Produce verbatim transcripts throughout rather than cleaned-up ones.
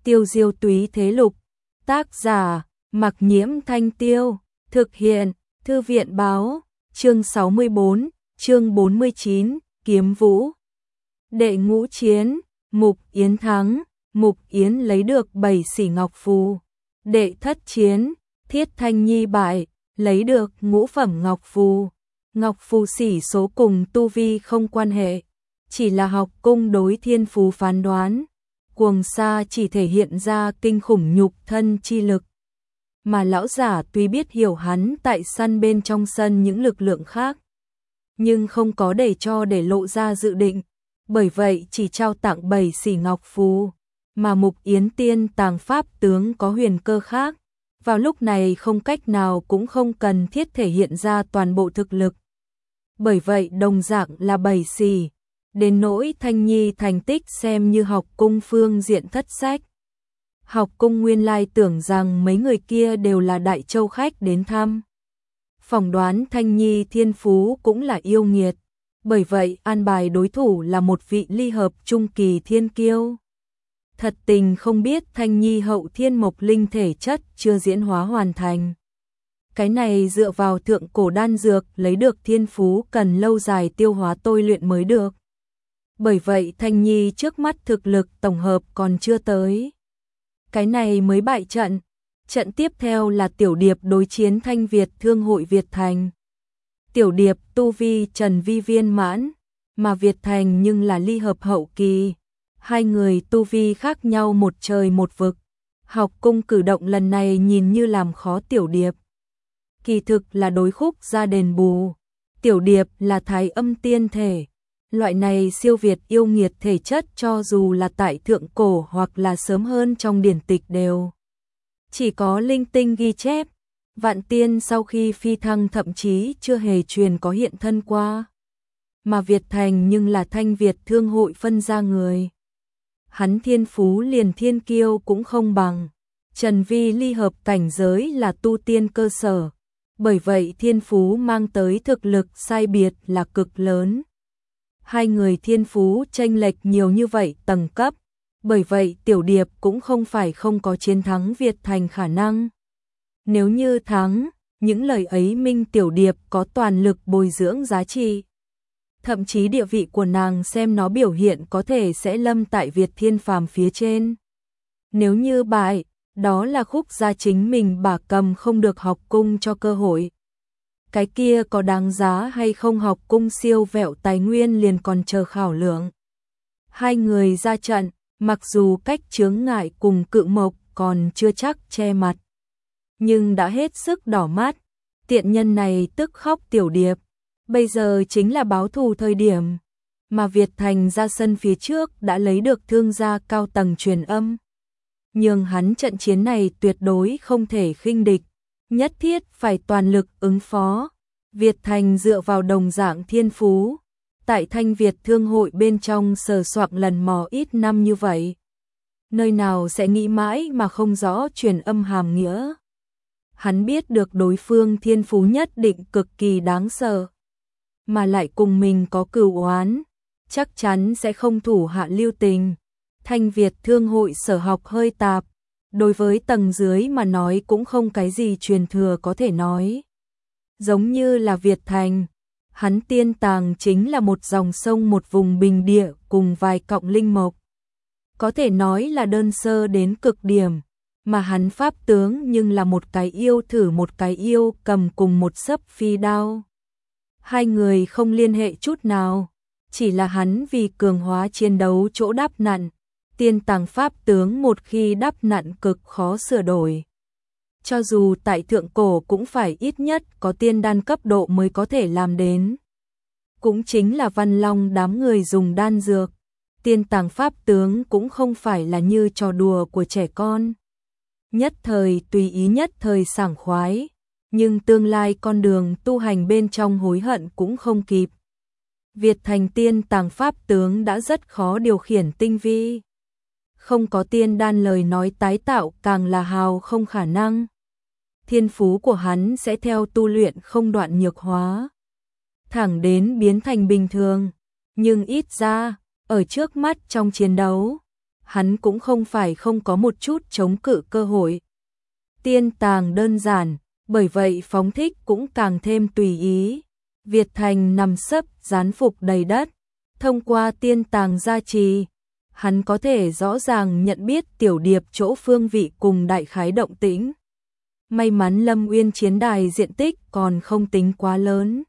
Tiêu diêu túy thế lục. Tác giả, Mặc Nhiễm Thanh Tiêu. Thực hiện, Thư viện báo. Chương sáu mươi bốn, chương bốn mươi chín, Kiếm Vũ. Đệ ngũ chiến, Mục Yến thắng. Mục Yến lấy được bảy xỉ ngọc phù. Đệ thất chiến, Thiết Thanh Nhi bại, lấy được ngũ phẩm ngọc phù. Ngọc phù xỉ số cùng tu vi không quan hệ, chỉ là học cung đối thiên phú phán đoán. Cuồng Sa chỉ thể hiện ra kinh khủng nhục thân chi lực. Mà lão giả tuy biết hiểu hắn tại săn bên trong sân những lực lượng khác, nhưng không có để cho để lộ ra dự định, bởi vậy chỉ trao tặng bảy xỉ ngọc phù. Mà Mục Yến tiên tàng pháp tướng có huyền cơ khác, vào lúc này không cách nào cũng không cần thiết thể hiện ra toàn bộ thực lực. Bởi vậy đồng dạng là bảy xỉ, đến nỗi Thanh Nhi thành tích xem như học cung phương diện thất sách. Học cung nguyên lai tưởng rằng mấy người kia đều là Đại Châu khách đến thăm. Phỏng đoán Thanh Nhi thiên phú cũng là yêu nghiệt, bởi vậy an bài đối thủ là một vị ly hợp trung kỳ thiên kiêu. Thật tình không biết Thanh Nhi hậu thiên mộc linh thể chất chưa diễn hóa hoàn thành. Cái này dựa vào thượng cổ đan dược lấy được thiên phú cần lâu dài tiêu hóa tôi luyện mới được. Bởi vậy Thanh Nhi trước mắt thực lực tổng hợp còn chưa tới. Cái này mới bại trận. Trận tiếp theo là Tiểu Điệp đối chiến Thanh Việt Thương hội Việt Thành. Tiểu Điệp tu vi trần vi viên mãn, mà Việt Thành nhưng là ly hợp hậu kỳ. Hai người tu vi khác nhau một trời một vực. Học cung cử động lần này nhìn như làm khó Tiểu Điệp, kỳ thực là đối khúc ra đền bù. Tiểu Điệp là thái âm tiên thể, loại này siêu việt yêu nghiệt thể chất cho dù là tại thượng cổ hoặc là sớm hơn trong điển tịch đều chỉ có linh tinh ghi chép. Vạn tiên sau khi phi thăng thậm chí chưa hề truyền có hiện thân qua. Mà Việt Thành nhưng là Thanh Việt Thương hội phân ra người. Hắn thiên phú liền thiên kiêu cũng không bằng. Trần vi ly hợp cảnh giới là tu tiên cơ sở, bởi vậy thiên phú mang tới thực lực sai biệt là cực lớn. Hai người thiên phú chênh lệch nhiều như vậy tầng cấp, bởi vậy Tiểu Điệp cũng không phải không có chiến thắng Việt Thành khả năng. Nếu như thắng, những lời ấy minh Tiểu Điệp có toàn lực bồi dưỡng giá trị. Thậm chí địa vị của nàng xem nó biểu hiện có thể sẽ lâm tại Việt Thiên Phàm phía trên. Nếu như bại, đó là khúc gia chính mình bà cầm không được học cung cho cơ hội. Cái kia có đáng giá hay không học cung siêu vẹo tài nguyên liền còn chờ khảo lượng. Hai người ra trận, mặc dù cách chướng ngại cùng Cự Mộc còn chưa chắc che mặt, nhưng đã hết sức đỏ mắt. Tiện nhân này tức khóc Tiểu Điệp, bây giờ chính là báo thù thời điểm. Mà Việt Thành ra sân phía trước đã lấy được thương gia cao tầng truyền âm, nhưng hắn trận chiến này tuyệt đối không thể khinh địch, nhất thiết phải toàn lực ứng phó. Việt Thành dựa vào đồng dạng thiên phú, tại Thanh Việt Thương hội bên trong sờ soạng lần mò ít năm như vậy, nơi nào sẽ nghĩ mãi mà không rõ truyền âm hàm nghĩa. Hắn biết được đối phương thiên phú nhất định cực kỳ đáng sợ, mà lại cùng mình có cừu oán, chắc chắn sẽ không thủ hạ lưu tình. Thanh Việt Thương hội sở học hơi tạp, đối với tầng dưới mà nói cũng không cái gì truyền thừa có thể nói. Giống như là Việt Thành, hắn tiên tàng chính là một dòng sông một vùng bình địa cùng vài cọng linh mộc. Có thể nói là đơn sơ đến cực điểm, mà hắn pháp tướng nhưng là một cái yêu thử một cái yêu cầm cùng một sấp phi đao. Hai người không liên hệ chút nào, chỉ là hắn vì cường hóa chiến đấu chỗ đắp nặn. Tiên tàng pháp tướng một khi đắp nặn cực khó sửa đổi. Cho dù tại thượng cổ cũng phải ít nhất có tiên đan cấp độ mới có thể làm đến. Cũng chính là Văn Long đám người dùng đan dược. Tiên tàng pháp tướng cũng không phải là như trò đùa của trẻ con. Nhất thời tùy ý nhất thời sảng khoái, nhưng tương lai con đường tu hành bên trong hối hận cũng không kịp. Việt Thành tiên tàng pháp tướng đã rất khó điều khiển tinh vi. Không có tiên đan lời nói tái tạo càng là hào không khả năng. Thiên phú của hắn sẽ theo tu luyện không đoạn nhược hóa, thẳng đến biến thành bình thường. Nhưng ít ra, ở trước mắt trong chiến đấu, hắn cũng không phải không có một chút chống cự cơ hội. Tiên tàng đơn giản, bởi vậy phóng thích cũng càng thêm tùy ý. Việt Thành nằm sấp gián phục đầy đất, thông qua tiên tàng gia trì, hắn có thể rõ ràng nhận biết tiểu điệp chỗ phương vị cùng đại khái động tĩnh. May mắn Lâm Uyên chiến đài diện tích còn không tính quá lớn.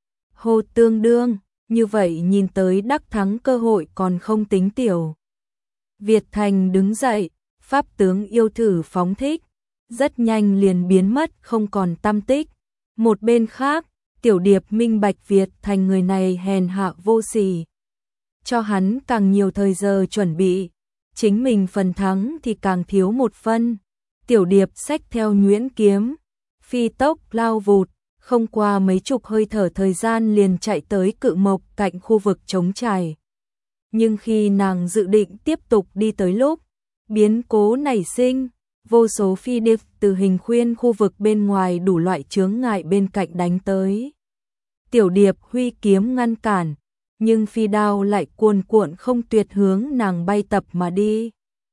Hồ tương đương, như vậy nhìn tới đắc thắng cơ hội còn không tính tiểu. Việt Thành đứng dậy, pháp tướng yêu thử phóng thích, rất nhanh liền biến mất không còn tăm tích. Một bên khác, tiểu điệp minh bạch Việt Thành người này hèn hạ vô sỉ. Cho hắn càng nhiều thời giờ chuẩn bị, chính mình phần thắng thì càng thiếu một phân. Tiểu điệp xách theo nhuyễn kiếm, phi tốc lao vụt, không qua mấy chục hơi thở thời gian liền chạy tới cự mộc cạnh khu vực trống trải. Nhưng khi nàng dự định tiếp tục đi tới lúc, biến cố nảy sinh, vô số phi điệp từ hình khuyên khu vực bên ngoài đủ loại chướng ngại bên cạnh đánh tới. Tiểu điệp huy kiếm ngăn cản, nhưng phi đao lại cuồn cuộn không tuyệt hướng nàng bay tập mà đi.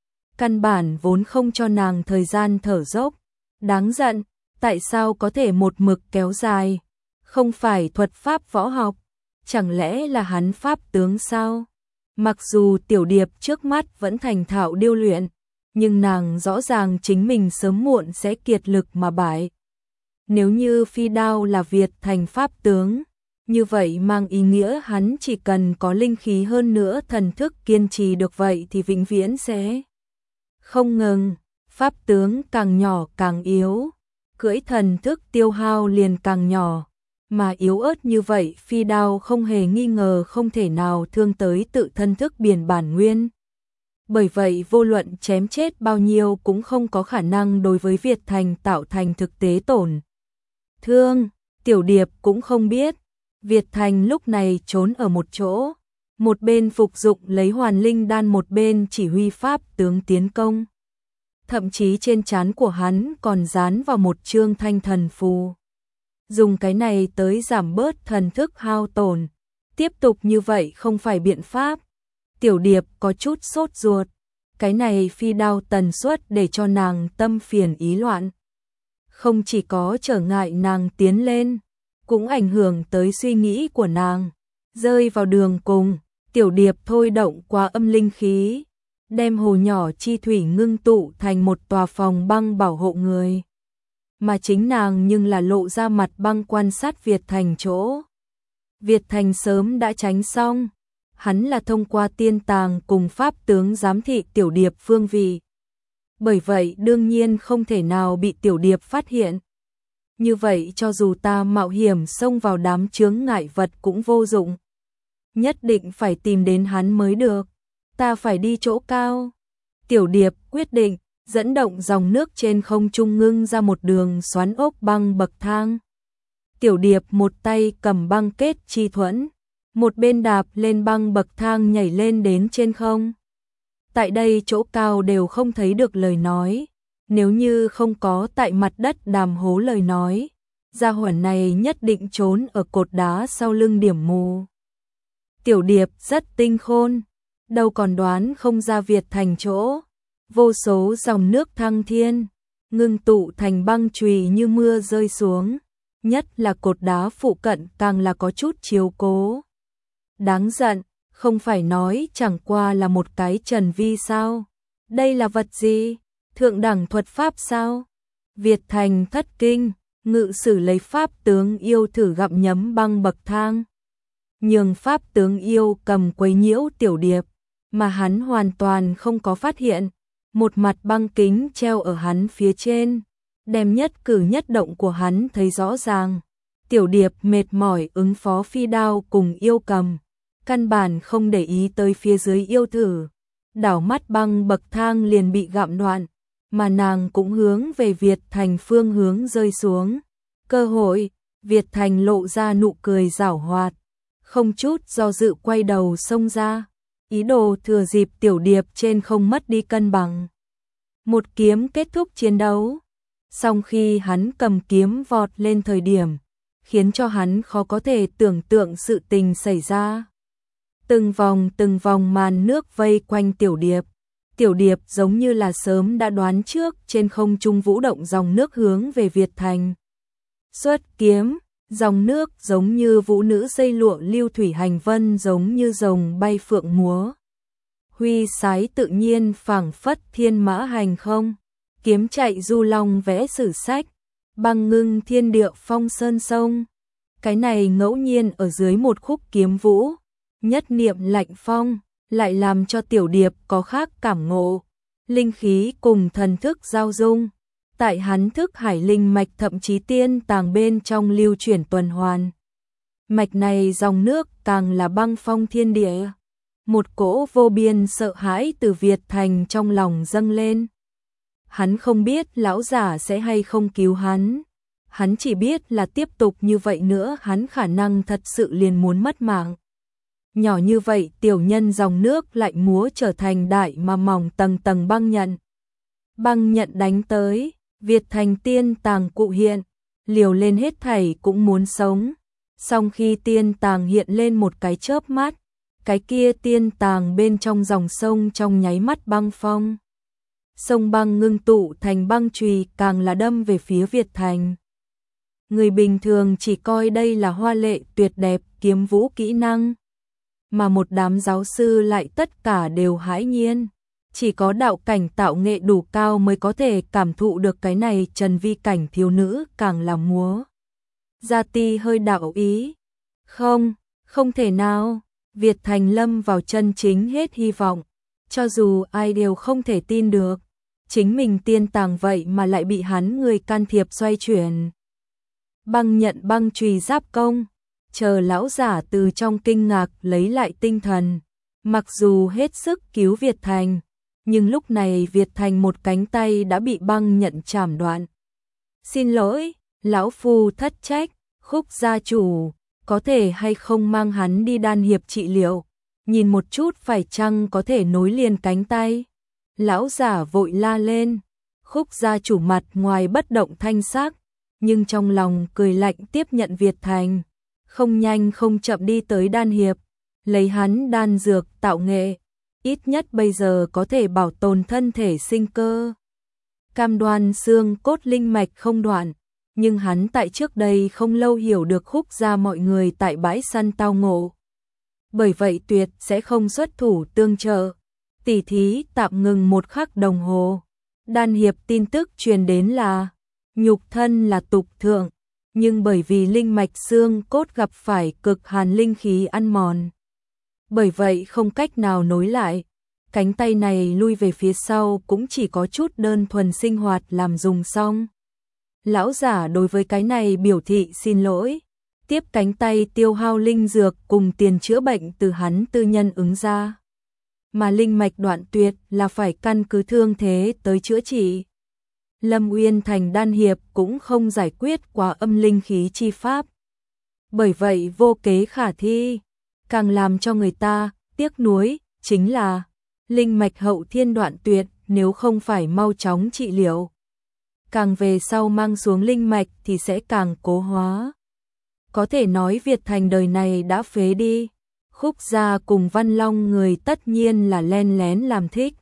Căn bản vốn không cho nàng thời gian thở dốc. Đáng giận, tại sao có thể một mực kéo dài? Không phải thuật pháp võ học, chẳng lẽ là hắn pháp tướng sao? Mặc dù tiểu điệp trước mắt vẫn thành thạo điêu luyện, nhưng nàng rõ ràng chính mình sớm muộn sẽ kiệt lực mà bại. Nếu như phi đao là Việt Thành pháp tướng, như vậy mang ý nghĩa hắn chỉ cần có linh khí hơn nữa thần thức kiên trì được vậy thì vĩnh viễn sẽ không ngừng. Pháp tướng càng nhỏ càng yếu, cưỡi thần thức tiêu hao liền càng nhỏ, mà yếu ớt như vậy phi đao không hề nghi ngờ không thể nào thương tới tự thân thức biển bản nguyên. Bởi vậy vô luận chém chết bao nhiêu cũng không có khả năng đối với Việt Thành tạo thành thực tế tổn thương. Tiểu điệp cũng không biết, Việt Thành lúc này trốn ở một chỗ, một bên phục dụng lấy hoàn linh đan, một bên chỉ huy pháp tướng tiến công. Thậm chí trên trán của hắn còn dán vào một chương thanh thần phù. Dùng cái này tới giảm bớt thần thức hao tổn. Tiếp tục như vậy không phải biện pháp. Tiểu điệp có chút sốt ruột. Cái này phi đao tần suất để cho nàng tâm phiền ý loạn. Không chỉ có trở ngại nàng tiến lên, cũng ảnh hưởng tới suy nghĩ của nàng. Rơi vào đường cùng, tiểu điệp thôi động qua âm linh khí, đem hồ nhỏ chi thủy ngưng tụ thành một tòa phòng băng bảo hộ người. Mà chính nàng nhưng là lộ ra mặt băng quan sát Việt Thành chỗ. Việt Thành sớm đã tránh xong, hắn là thông qua tiên tàng cùng pháp tướng giám thị tiểu điệp phương vị. Bởi vậy đương nhiên không thể nào bị tiểu điệp phát hiện. Như vậy cho dù ta mạo hiểm xông vào đám chướng ngại vật cũng vô dụng. Nhất định phải tìm đến hắn mới được. Ta phải đi chỗ cao. Tiểu điệp quyết định, dẫn động dòng nước trên không trung ngưng ra một đường xoắn ốc băng bậc thang. Tiểu điệp một tay cầm băng kết chi thuẫn, một bên đạp lên băng bậc thang nhảy lên đến trên không. Tại đây chỗ cao đều không thấy được lời nói, nếu như không có tại mặt đất đàm hố lời nói, gia hỏa này nhất định trốn ở cột đá sau lưng điểm mù. Tiểu điệp rất tinh khôn, đâu còn đoán không ra Việt Thành chỗ. Vô số dòng nước thăng thiên, ngưng tụ thành băng chùy như mưa rơi xuống, nhất là cột đá phụ cận càng là có chút chiếu cố. Đáng giận, không phải nói chẳng qua là một cái trần vi sao? Đây là vật gì? Thượng đẳng thuật pháp sao? Việt Thành thất kinh, ngự sử lấy pháp tướng yêu thử gặm nhấm băng bậc thang. Nhường pháp tướng yêu cầm quấy nhiễu tiểu điệp, mà hắn hoàn toàn không có phát hiện. Một mặt băng kính treo ở hắn phía trên, đem nhất cử nhất động của hắn thấy rõ ràng. Tiểu điệp mệt mỏi ứng phó phi đao cùng yêu cầm, căn bản không để ý tới phía dưới yêu thử. Đảo mắt băng bậc thang liền bị gặm đoạn, mà nàng cũng hướng về Việt Thành phương hướng rơi xuống. Cơ hội, Việt Thành lộ ra nụ cười giảo hoạt, không chút do dự quay đầu xông ra. Ý đồ thừa dịp tiểu điệp trên không mất đi cân bằng. Một kiếm kết thúc chiến đấu. Song khi hắn cầm kiếm vọt lên thời điểm, khiến cho hắn khó có thể tưởng tượng sự tình xảy ra. Từng vòng từng vòng màn nước vây quanh tiểu điệp. Tiểu Điệp giống như là sớm đã đoán trước, trên không trung vũ động dòng nước hướng về Việt Thành. Xuất kiếm, dòng nước giống như vũ nữ dây lụa lưu thủy hành vân, giống như rồng bay phượng múa. Huy sái tự nhiên phảng phất thiên mã hành không, kiếm chạy du long vẽ sử sách, băng ngưng thiên địa phong sơn sông. Cái này ngẫu nhiên ở dưới một khúc kiếm vũ, nhất niệm lạnh phong, lại làm cho Tiểu Điệp có khác cảm ngộ, linh khí cùng thần thức giao dung. Tại hắn thức hải linh mạch thậm chí tiên tàng bên trong lưu chuyển tuần hoàn. Mạch này dòng nước càng là băng phong thiên địa. Một cỗ vô biên sợ hãi từ Việt Thành trong lòng dâng lên. Hắn không biết lão giả sẽ hay không cứu hắn. Hắn chỉ biết là tiếp tục như vậy nữa hắn khả năng thật sự liền muốn mất mạng. Nhỏ như vậy tiểu nhân dòng nước lại múa trở thành đại mà mỏng tầng tầng băng nhận. Băng nhận đánh tới, Việt Thành tiên tàng cụ hiện, liều lên hết thảy cũng muốn sống. Song khi tiên tàng hiện lên một cái chớp mắt, cái kia tiên tàng bên trong dòng sông trong nháy mắt băng phong. Sông băng ngưng tụ thành băng chùy càng là đâm về phía Việt Thành. Người bình thường chỉ coi đây là hoa lệ tuyệt đẹp kiếm vũ kỹ năng, mà một đám giáo sư lại tất cả đều hãi nhiên. Chỉ có đạo cảnh tạo nghệ đủ cao mới có thể cảm thụ được cái này, trần vi cảnh thiếu nữ càng là múa. Gia Ti hơi đạo ý. Không, không thể nào. Việt Thành lâm vào chân chính hết hy vọng. Cho dù ai đều không thể tin được. Chính mình tiên tàng vậy mà lại bị hắn người can thiệp xoay chuyển. Băng nhận băng chùy giáp công. Chờ lão giả từ trong kinh ngạc lấy lại tinh thần. Mặc dù hết sức cứu Việt Thành, nhưng lúc này Việt Thành một cánh tay đã bị băng nhận chảm đoạn. Xin lỗi, lão phu thất trách, Khúc gia chủ, có thể hay không mang hắn đi đan hiệp trị liệu, nhìn một chút phải chăng có thể nối liền cánh tay. Lão giả vội la lên, Khúc gia chủ mặt ngoài bất động thanh sắc, nhưng trong lòng cười lạnh tiếp nhận Việt Thành, không nhanh không chậm đi tới đan hiệp, lấy hắn đan dược tạo nghệ. Ít nhất bây giờ có thể bảo tồn thân thể sinh cơ. Cam đoan xương cốt linh mạch không đoạn, nhưng hắn tại trước đây không lâu hiểu được Khúc gia mọi người tại bãi săn tao ngộ. Bởi vậy tuyệt sẽ không xuất thủ tương trợ. Tỉ thí tạm ngừng một khắc đồng hồ. Đan hiệp tin tức truyền đến là nhục thân là tục thượng, nhưng bởi vì linh mạch xương cốt gặp phải cực hàn linh khí ăn mòn, bởi vậy không cách nào nối lại. Cánh tay này lui về phía sau cũng chỉ có chút đơn thuần sinh hoạt làm dùng xong. Lão giả đối với cái này biểu thị xin lỗi, tiếp cánh tay tiêu hao linh dược cùng tiền chữa bệnh từ hắn tư nhân ứng ra. Mà linh mạch đoạn tuyệt là phải căn cứ thương thế tới chữa trị. Lâm Uyên Thành đan hiệp cũng không giải quyết qua âm linh khí chi pháp. Bởi vậy vô kế khả thi. Càng làm cho người ta tiếc nuối chính là linh mạch hậu thiên đoạn tuyệt, nếu không phải mau chóng trị liệu, càng về sau mang xuống linh mạch thì sẽ càng cố hóa. Có thể nói Việt Thành đời này đã phế đi. Khúc gia cùng Văn Long người tất nhiên là len lén làm thích.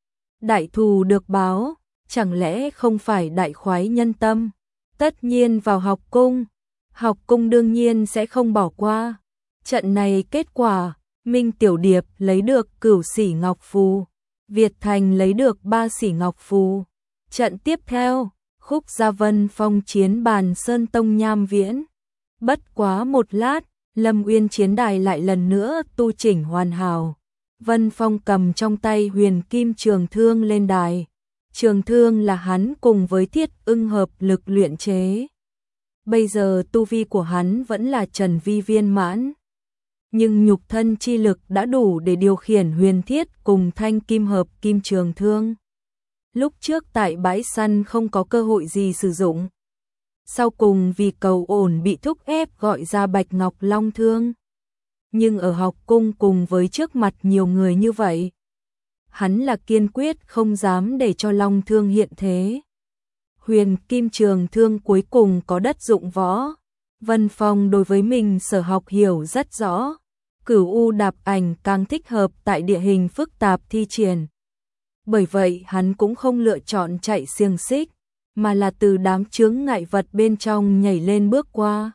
Đại thù được báo, chẳng lẽ không phải đại khoái nhân tâm. Tất nhiên vào học cung, học cung đương nhiên sẽ không bỏ qua. Trận này kết quả, Minh Tiểu Điệp lấy được cửu sỉ ngọc phù, Việt Thành lấy được ba sỉ ngọc phù. Trận tiếp theo, Khúc gia Vân Phong chiến bàn Sơn Tông Nham Viễn. Bất quá một lát, Lâm Uyên chiến đài lại lần nữa tu chỉnh hoàn hảo. Vân Phong cầm trong tay huyền kim trường thương lên đài. Trường thương là hắn cùng với Thiết Ưng hợp lực luyện chế. Bây giờ tu vi của hắn vẫn là trần vi viên mãn, nhưng nhục thân chi lực đã đủ để điều khiển huyền thiết cùng thanh kim hợp kim trường thương. Lúc trước tại bãi săn không có cơ hội gì sử dụng. Sau cùng vì cầu ổn bị thúc ép gọi ra Bạch Ngọc Long thương. Nhưng ở học cung cùng với trước mặt nhiều người như vậy, hắn là kiên quyết không dám để cho Long thương hiện thế. Huyền kim trường thương cuối cùng có đất dụng võ. Vân Phong đối với mình sở học hiểu rất rõ. Cửu U đạp ảnh càng thích hợp tại địa hình phức tạp thi triển. Bởi vậy hắn cũng không lựa chọn chạy xiềng xích, mà là từ đám chướng ngại vật bên trong nhảy lên bước qua.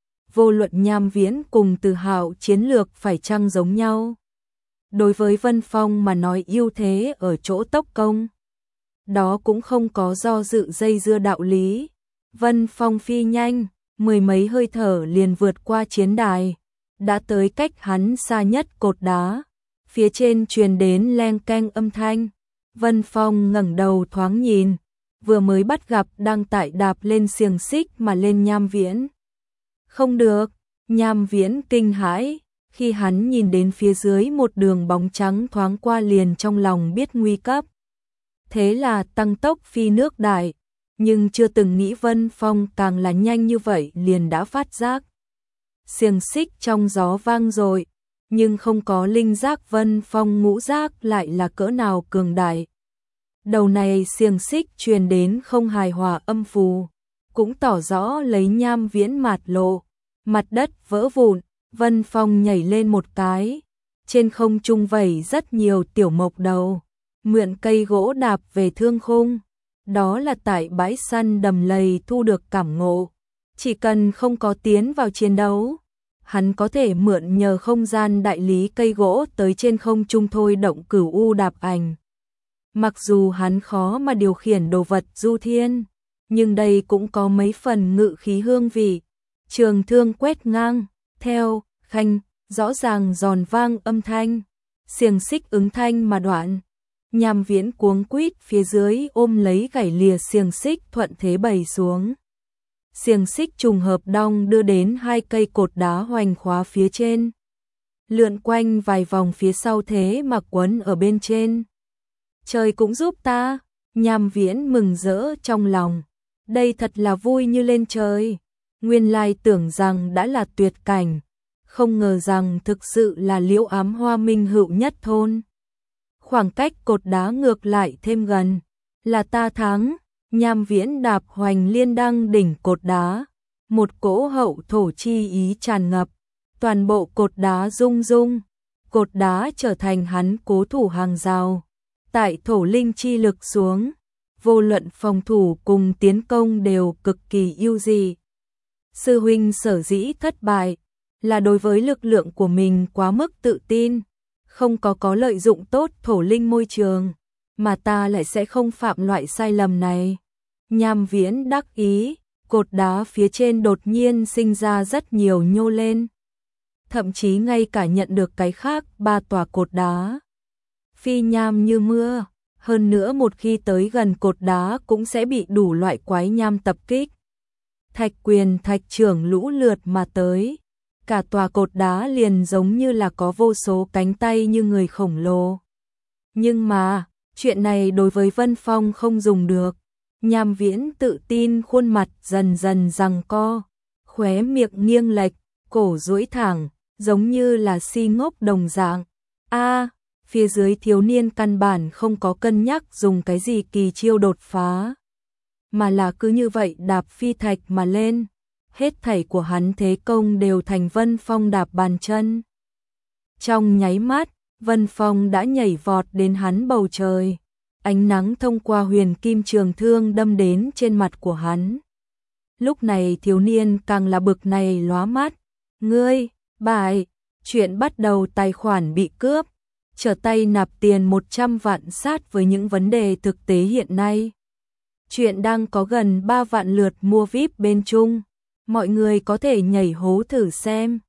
Vô luận Nham Viễn cùng Từ Hạo chiến lược phải chăng giống nhau. Đối với Vân Phong mà nói ưu thế ở chỗ tốc công. Đó cũng không có do dự dây dưa đạo lý. Vân Phong phi nhanh, mười mấy hơi thở liền vượt qua chiến đài, đã tới cách hắn xa nhất cột đá. Phía trên truyền đến leng keng âm thanh. Vân Phong ngẩng đầu thoáng nhìn, vừa mới bắt gặp đang tại đạp lên xiềng xích mà lên Nham Viễn. Không được, Nham Viễn kinh hãi, khi hắn nhìn đến phía dưới một đường bóng trắng thoáng qua liền trong lòng biết nguy cấp. Thế là tăng tốc phi nước đại, nhưng chưa từng nghĩ Vân Phong càng là nhanh như vậy liền đã phát giác. Xiềng xích trong gió vang dội, nhưng không có linh giác Vân Phong ngũ giác lại là cỡ nào cường đại. Đầu này xiềng xích truyền đến không hài hòa âm phù, cũng tỏ rõ lấy Nham Viễn mạt lộ, mặt đất vỡ vụn, Vân Phong nhảy lên một cái, trên không trung vẩy rất nhiều tiểu mộc đầu, mượn cây gỗ đạp về thương khung. Đó là tại bãi săn đầm lầy thu được cảm ngộ, chỉ cần không có tiến vào chiến đấu, hắn có thể mượn nhờ không gian đại lý cây gỗ tới trên không trung thôi động cửu u đạp ảnh. Mặc dù hắn khó mà điều khiển đồ vật du thiên, nhưng đây cũng có mấy phần ngự khí hương vị. Trường thương quét ngang, theo, khanh, rõ ràng giòn vang âm thanh, xiềng xích ứng thanh mà đoạn. Nham Viễn cuống quýt phía dưới ôm lấy gảy lìa xiềng xích thuận thế bày xuống. Xiềng xích trùng hợp đong đưa đến hai cây cột đá hoành khóa phía trên. Lượn quanh vài vòng phía sau thế mà quấn ở bên trên. Trời cũng giúp ta, Nham Viễn mừng rỡ trong lòng. Đây thật là vui như lên trời. Nguyên lai tưởng rằng đã là tuyệt cảnh, không ngờ rằng thực sự là liễu ám hoa minh hữu nhất thôn. Khoảng cách cột đá ngược lại thêm gần, là ta thắng. Nham Viễn đạp hoành liên đăng đỉnh cột đá, một cỗ hậu thổ chi ý tràn ngập, toàn bộ cột đá rung rung, cột đá trở thành hắn cố thủ hàng rào. Tại thổ linh chi lực xuống, vô luận phòng thủ cùng tiến công đều cực kỳ ưu dị. Sư huynh sở dĩ thất bại, là đối với lực lượng của mình quá mức tự tin, không có có lợi dụng tốt thổ linh môi trường, mà ta lại sẽ không phạm loại sai lầm này. Nham Viễn đắc ý, cột đá phía trên đột nhiên sinh ra rất nhiều nhô lên. Thậm chí ngay cả nhận được cái khác ba tòa cột đá. Phi nham như mưa, hơn nữa một khi tới gần cột đá cũng sẽ bị đủ loại quái nham tập kích. Thạch quyền thạch trưởng lũ lượt mà tới. Cả tòa cột đá liền giống như là có vô số cánh tay như người khổng lồ. Nhưng mà, chuyện này đối với Vân Phong không dùng được. Nham Viễn tự tin khuôn mặt dần dần giằng co, khóe miệng nghiêng lệch, cổ duỗi thẳng, giống như là si ngốc đồng dạng. A, phía dưới thiếu niên căn bản không có cân nhắc dùng cái gì kỳ chiêu đột phá, mà là cứ như vậy đạp phi thạch mà lên. Hết thảy của hắn thế công đều thành Vân Phong đạp bàn chân. Trong nháy mắt, Vân Phong đã nhảy vọt đến hắn bầu trời. Ánh nắng thông qua huyền kim trường thương đâm đến trên mặt của hắn. Lúc này thiếu niên càng là bực này lóa mắt. Ngươi, bại, chuyện bắt đầu tài khoản bị cướp, trở tay nạp tiền một trăm vạn sát với những vấn đề thực tế hiện nay. Chuyện đang có gần ba vạn lượt mua vi ai pi bên Trung. Mọi người có thể nhảy hố thử xem.